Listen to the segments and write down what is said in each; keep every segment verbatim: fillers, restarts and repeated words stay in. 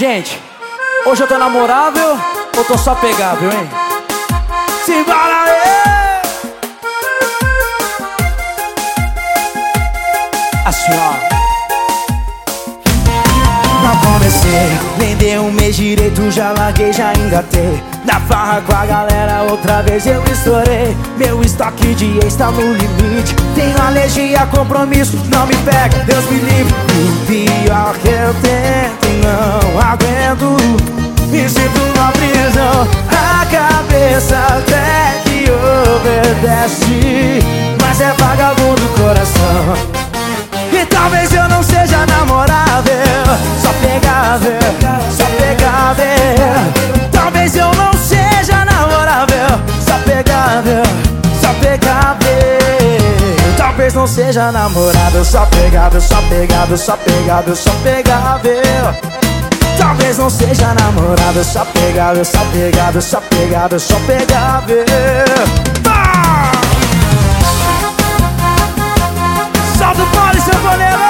Gente, hoje eu tô namorável ou tô só pegável, hein? Simbora aí! Assim, ó. Não comecei, nem dei um mês direito, já larguei, já engatei. Na farra com a galera, outra vez eu estourei. Meu estoque de ex tá no limite. Tenho alergia a compromisso, não me pega, Deus me livre. O pior que eu tento, não aguento. Me sinto numa prisão, a cabeça até que obedece, mas é vagabundo o coração. E talvez eu não seja namorável, só pegável, só pegável. Talvez eu não seja namorável, só pegável, só pegável. Talvez não seja namorável, só pegável, só pegável, só pegável, só pegável. Talvez não seja namorável, só pegável, só pegável, só pegável, só pegável. Ah! Solta o pole, seu goleiro!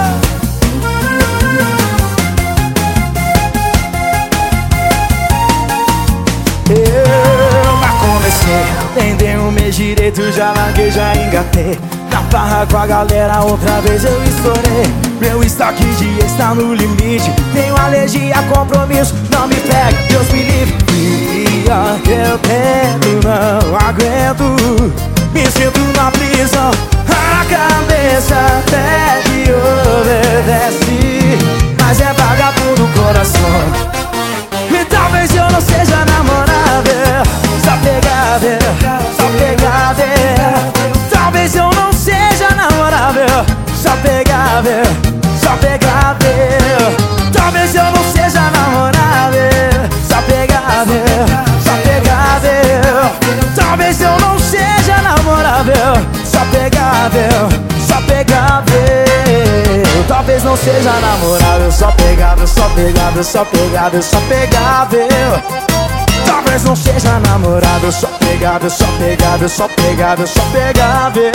Eu já comecei, nem dei um mês direito, já larguei, já engatei. Na farra com a galera, outra vez eu estourei. Meu estoque de ex tá no limite. Tenho alergia a compromisso, não me pega, Deus me livre. Pior que eu tento, não aguento. Me sinto na prisão, a cabeça até que obedece, mas é vagabundo o coração. E talvez eu não seja namorável, só pegável, só pegável. Talvez eu não seja namorável, só pegável, só pegável. Talvez eu não seja namorável, só pegável, só pegável. Talvez eu não seja namorável, só pegável, só pegável. Talvez não seja namorável, só pegável, só pegável, só pegável, só pegável. Talvez não seja namorável, só pegável, só pegável, só pegável, só pegável.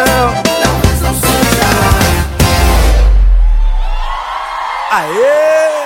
Talvez não seja. Aê!